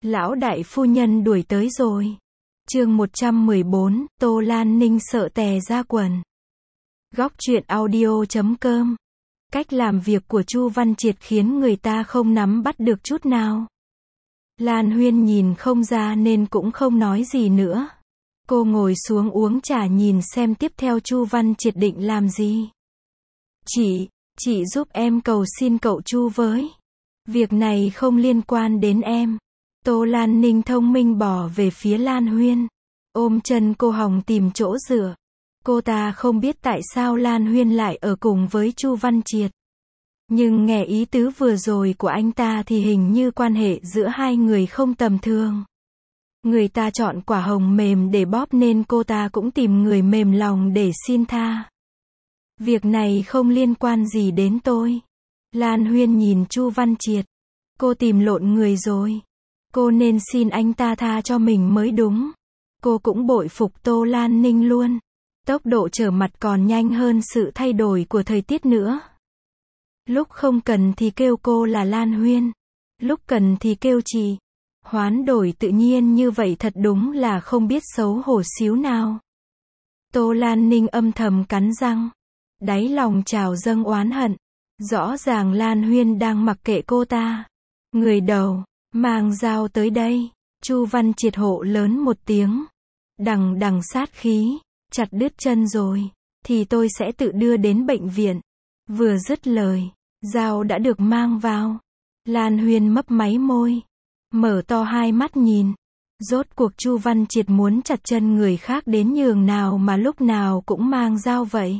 Lão đại phu nhân đuổi tới rồi. Chương 114, Tô Lan Ninh sợ tè ra quần. Góc truyện audio.com. Cách làm việc của Chu Văn Triệt khiến người ta không nắm bắt được chút nào. Lan Huyên nhìn không ra nên cũng không nói gì nữa. Cô ngồi xuống uống trà nhìn xem tiếp theo Chu Văn Triệt định làm gì. Chị giúp em cầu xin cậu Chu với. Việc này không liên quan đến em. Tô Lan Ninh thông minh bỏ về phía Lan Huyên. Ôm chân cô hòng tìm chỗ dựa. Cô ta không biết tại sao Lan Huyên lại ở cùng với Chu Văn Triệt. Nhưng nghe ý tứ vừa rồi của anh ta thì hình như quan hệ giữa hai người không tầm thường. Người ta chọn quả hồng mềm để bóp nên cô ta cũng tìm người mềm lòng để xin tha. Việc này không liên quan gì đến tôi. Lan Huyên nhìn Chu Văn Triệt. Cô tìm lộn người rồi. Cô nên xin anh ta tha cho mình mới đúng. Cô cũng bội phục Tô Lan Ninh luôn. Tốc độ trở mặt còn nhanh hơn sự thay đổi của thời tiết nữa. Lúc không cần thì kêu cô là Lan Huyên. Lúc cần thì kêu chị. Hoán đổi tự nhiên như vậy thật đúng là không biết xấu hổ xíu nào. Tô Lan Ninh âm thầm cắn răng. Đáy lòng trào dâng oán hận. Rõ ràng Lan Huyên đang mặc kệ cô ta. Người đầu, mang dao tới đây. Chu Văn Triệt hộ lớn một tiếng. Đằng sát khí. Chặt đứt chân rồi. Thì tôi sẽ tự đưa đến bệnh viện. Vừa dứt lời. Dao đã được mang vào. Lan Huyên mấp máy môi. Mở to hai mắt nhìn. Rốt cuộc Chu Văn Triệt muốn chặt chân người khác đến nhường nào mà lúc nào cũng mang dao vậy.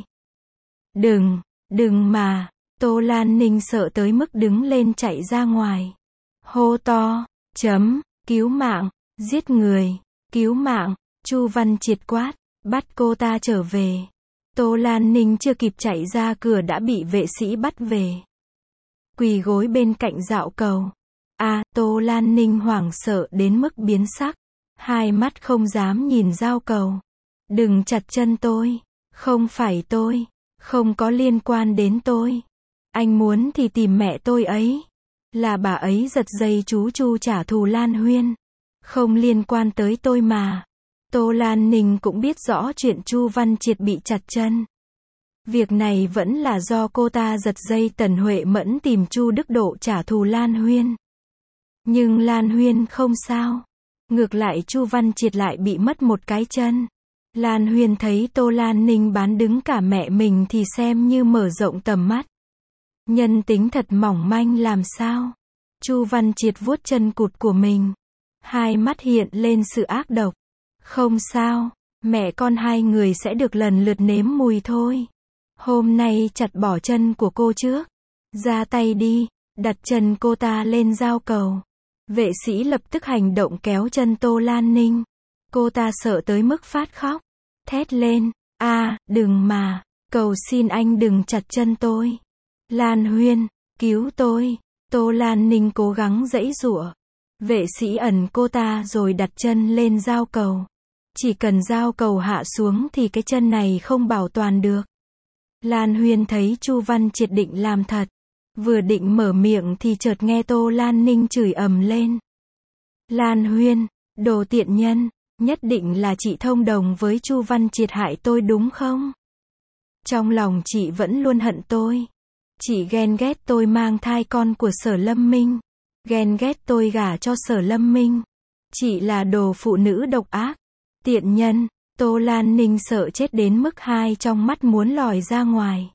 Đừng mà. Tô Lan Ninh sợ tới mức đứng lên chạy ra ngoài. Hô to. Cứu mạng. Giết người. Cứu mạng. Chu Văn Triệt quát. Bắt cô ta trở về. Tô Lan Ninh chưa kịp chạy ra cửa đã bị vệ sĩ bắt về. Quỳ gối bên cạnh dạo cầu. Tô Lan Ninh hoảng sợ đến mức biến sắc. Hai mắt không dám nhìn dao cầu. Đừng chặt chân tôi. Không phải tôi. Không có liên quan đến tôi. Anh muốn thì tìm mẹ tôi ấy. Là bà ấy giật dây chú Chu trả thù Lan Huyên. Không liên quan tới tôi mà. Tô Lan Ninh cũng biết rõ chuyện Chu Văn Triệt bị chặt chân. Việc này vẫn là do cô ta giật dây Tần Huệ Mẫn tìm Chu Đức Độ trả thù Lan Huyên. Nhưng Lan Huyên không sao. Ngược lại Chu Văn Triệt lại bị mất một cái chân. Lan Huyên thấy Tô Lan Ninh bán đứng cả mẹ mình thì xem như mở rộng tầm mắt. Nhân tính thật mỏng manh làm sao. Chu Văn Triệt vuốt chân cụt của mình. Hai mắt hiện lên sự ác độc. Không sao, mẹ con hai người sẽ được lần lượt nếm mùi thôi. Hôm nay chặt bỏ chân của cô trước. Ra tay đi, đặt chân cô ta lên dao cầu. Vệ sĩ lập tức hành động kéo chân Tô Lan Ninh. Cô ta sợ tới mức phát khóc. Thét lên, đừng mà, cầu xin anh đừng chặt chân tôi. Lan Huyên, cứu tôi. Tô Lan Ninh cố gắng giãy giụa. Vệ sĩ ẩn cô ta rồi đặt chân lên dao cầu. Chỉ cần dao cầu hạ xuống thì cái chân này không bảo toàn được. Lan Huyên thấy Chu Văn Triệt định làm thật. Vừa định mở miệng thì chợt nghe Tô Lan Ninh chửi ầm lên. Lan Huyên, đồ tiện nhân, nhất định là chị thông đồng với Chu Văn Triệt hại tôi đúng không? Trong lòng chị vẫn luôn hận tôi. Chị ghen ghét tôi mang thai con của Sở Lâm Minh. Ghen ghét tôi gả cho Sở Lâm Minh. Chị là đồ phụ nữ độc ác. Tiện nhân. Tô Lan Ninh sợ chết đến mức hai trong mắt muốn lòi ra ngoài.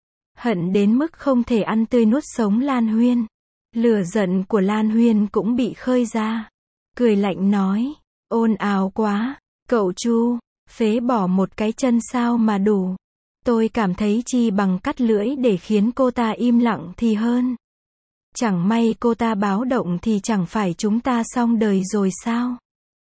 Hận đến mức không thể ăn tươi nuốt sống Lan Huyên. Lửa giận của Lan Huyên cũng bị khơi ra. Cười lạnh nói. Ồn ào quá. Cậu Chu, phế bỏ một cái chân sao mà đủ. Tôi cảm thấy chi bằng cắt lưỡi để khiến cô ta im lặng thì hơn. Chẳng may cô ta báo động thì chẳng phải chúng ta xong đời rồi sao?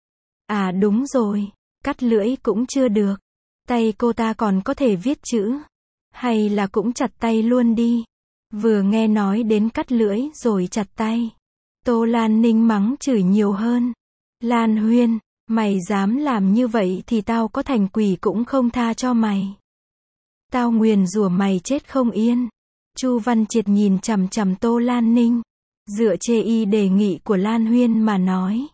Đúng rồi. Cắt lưỡi cũng chưa được. Tay cô ta còn có thể viết chữ. Hay là cũng chặt tay luôn đi. Vừa nghe nói đến cắt lưỡi rồi chặt tay. Tô Lan Ninh mắng chửi nhiều hơn. Lan Huyên, mày dám làm như vậy thì tao có thành quỷ cũng không tha cho mày. Tao nguyền rủa mày chết không yên. Chu Văn Triệt nhìn chằm chằm Tô Lan Ninh. Dựa chê y đề nghị của Lan Huyên mà nói.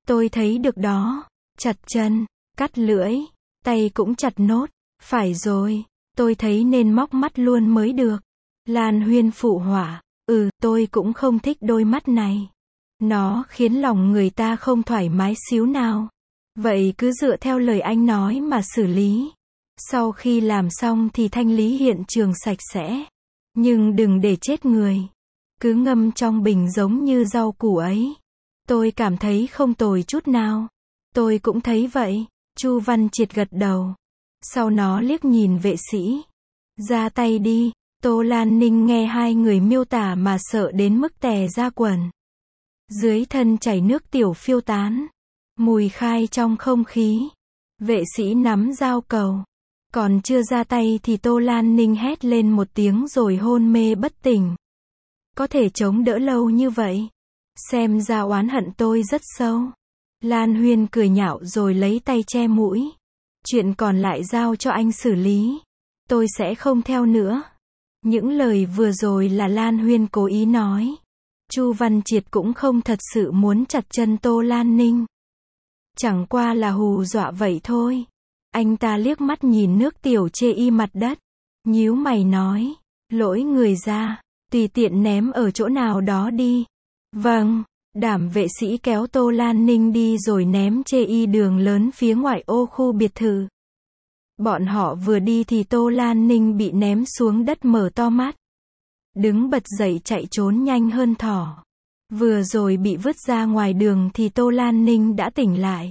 Tôi thấy được đó. Chặt chân, cắt lưỡi, tay cũng chặt nốt. Phải rồi, tôi thấy nên móc mắt luôn mới được. Lan Huyên phụ họa. Tôi cũng không thích đôi mắt này. Nó khiến lòng người ta không thoải mái xíu nào. Vậy cứ dựa theo lời anh nói mà xử lý. Sau khi làm xong thì thanh lý hiện trường sạch sẽ. Nhưng đừng để chết người. Cứ ngâm trong bình giống như rau củ ấy. Tôi cảm thấy không tồi chút nào. Tôi cũng thấy vậy. Chu Văn Triệt gật đầu. Sau nó liếc nhìn vệ sĩ. Ra tay đi. Tô Lan Ninh nghe hai người miêu tả mà sợ đến mức tè ra quần. Dưới thân chảy nước tiểu phiêu tán. Mùi khai trong không khí. Vệ sĩ nắm dao cầu. Còn chưa ra tay thì Tô Lan Ninh hét lên một tiếng rồi hôn mê bất tỉnh. Có thể chống đỡ lâu như vậy. Xem ra oán hận tôi rất sâu. Lan Huyên cười nhạo rồi lấy tay che mũi. Chuyện còn lại giao cho anh xử lý. Tôi sẽ không theo nữa. Những lời vừa rồi là Lan Huyên cố ý nói. Chu Văn Triệt cũng không thật sự muốn chặt chân Tô Lan Ninh. Chẳng qua là hù dọa vậy thôi. Anh ta liếc mắt nhìn nước tiểu chê y mặt đất. Nhíu mày nói. Lỗi người ra. Tùy tiện ném ở chỗ nào đó đi. Vâng. Đảm vệ sĩ kéo Tô Lan Ninh đi rồi ném chê y đường lớn phía ngoại ô khu biệt thự. Bọn họ vừa đi thì Tô Lan Ninh bị ném xuống đất mở to mắt. Đứng bật dậy chạy trốn nhanh hơn thỏ. Vừa rồi bị vứt ra ngoài đường thì Tô Lan Ninh đã tỉnh lại.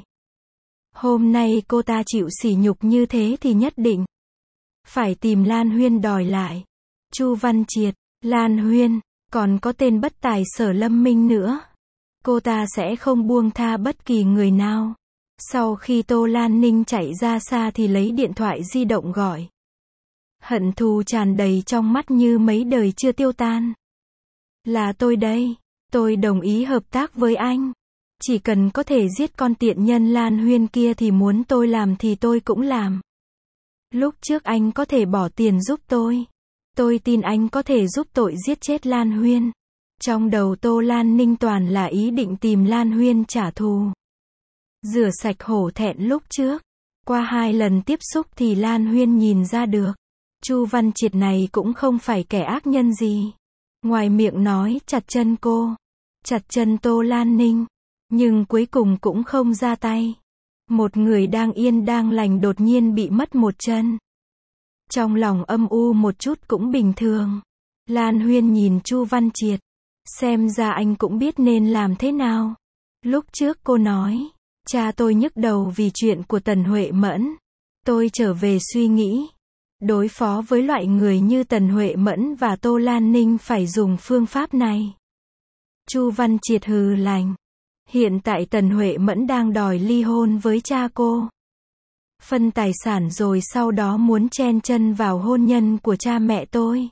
Hôm nay cô ta chịu sỉ nhục như thế thì nhất định phải tìm Lan Huyên đòi lại. Chu Văn Triệt, Lan Huyên, còn có tên bất tài Sở Lâm Minh nữa. Cô ta sẽ không buông tha bất kỳ người nào. Sau khi Tô Lan Ninh chạy ra xa thì lấy điện thoại di động gọi. Hận thù tràn đầy trong mắt như mấy đời chưa tiêu tan. Là tôi đây. Tôi đồng ý hợp tác với anh. Chỉ cần có thể giết con tiện nhân Lan Huyên kia thì muốn tôi làm thì tôi cũng làm. Lúc trước anh có thể bỏ tiền giúp tôi. Tôi tin anh có thể giúp tội giết chết Lan Huyên. Trong đầu Tô Lan Ninh toàn là ý định tìm Lan Huyên trả thù. Rửa sạch hổ thẹn lúc trước. Qua 2 lần tiếp xúc thì Lan Huyên nhìn ra được. Chu Văn Triệt này cũng không phải kẻ ác nhân gì. Ngoài miệng nói chặt chân cô. Chặt chân Tô Lan Ninh. Nhưng cuối cùng cũng không ra tay. Một người đang yên đang lành đột nhiên bị mất một chân. Trong lòng âm u một chút cũng bình thường. Lan Huyên nhìn Chu Văn Triệt. Xem ra anh cũng biết nên làm thế nào. Lúc trước cô nói. Cha tôi nhức đầu vì chuyện của Tần Huệ Mẫn. Tôi trở về suy nghĩ. Đối phó với loại người như Tần Huệ Mẫn và Tô Lan Ninh phải dùng phương pháp này. Chu Văn Triệt hừ lạnh. Hiện tại Tần Huệ Mẫn đang đòi ly hôn với cha cô. Phân tài sản rồi sau đó muốn chen chân vào hôn nhân của cha mẹ tôi.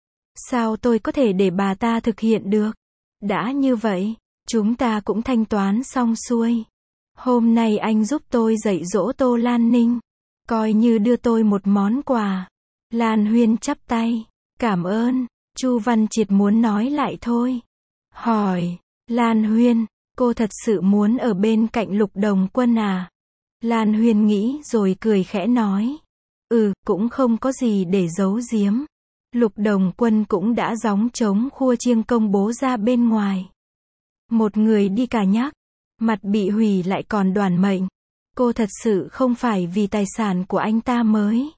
Sao tôi có thể để bà ta thực hiện được? Đã như vậy, chúng ta cũng thanh toán xong xuôi. Hôm nay anh giúp tôi dạy dỗ Tô Lan Ninh. Coi như đưa tôi một món quà. Lan Huyên chắp tay. Cảm ơn. Chu Văn Triệt muốn nói lại thôi. Hỏi. Lan Huyên, cô thật sự muốn ở bên cạnh Lục Đồng Quân à? Lan Huyên nghĩ rồi cười khẽ nói. Cũng không có gì để giấu giếm. Lục Đồng Quân cũng đã gióng trống khua chiêng công bố ra bên ngoài. Một người đi cả nhắc. Mặt bị hủy lại còn đoản mệnh. Cô thật sự không phải vì tài sản của anh ta mới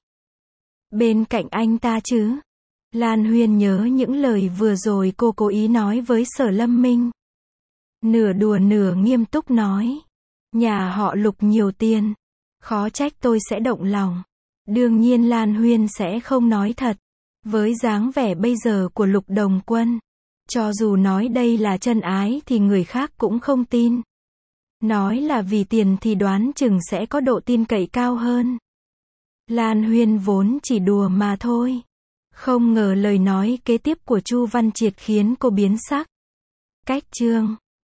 bên cạnh anh ta chứ? Lan Huyên nhớ những lời vừa rồi cô cố ý nói với Sở Lâm Minh. Nửa đùa nửa nghiêm túc nói. Nhà họ Lục nhiều tiền. Khó trách tôi sẽ động lòng. Đương nhiên Lan Huyên sẽ không nói thật. Với dáng vẻ bây giờ của Lục Đồng Quân. Cho dù nói đây là chân ái thì người khác cũng không tin. Nói là vì tiền thì đoán chừng sẽ có độ tin cậy cao hơn. Lan Huyên vốn chỉ đùa mà thôi. Không ngờ lời nói kế tiếp của Chu Văn Triệt khiến cô biến sắc. Cách chương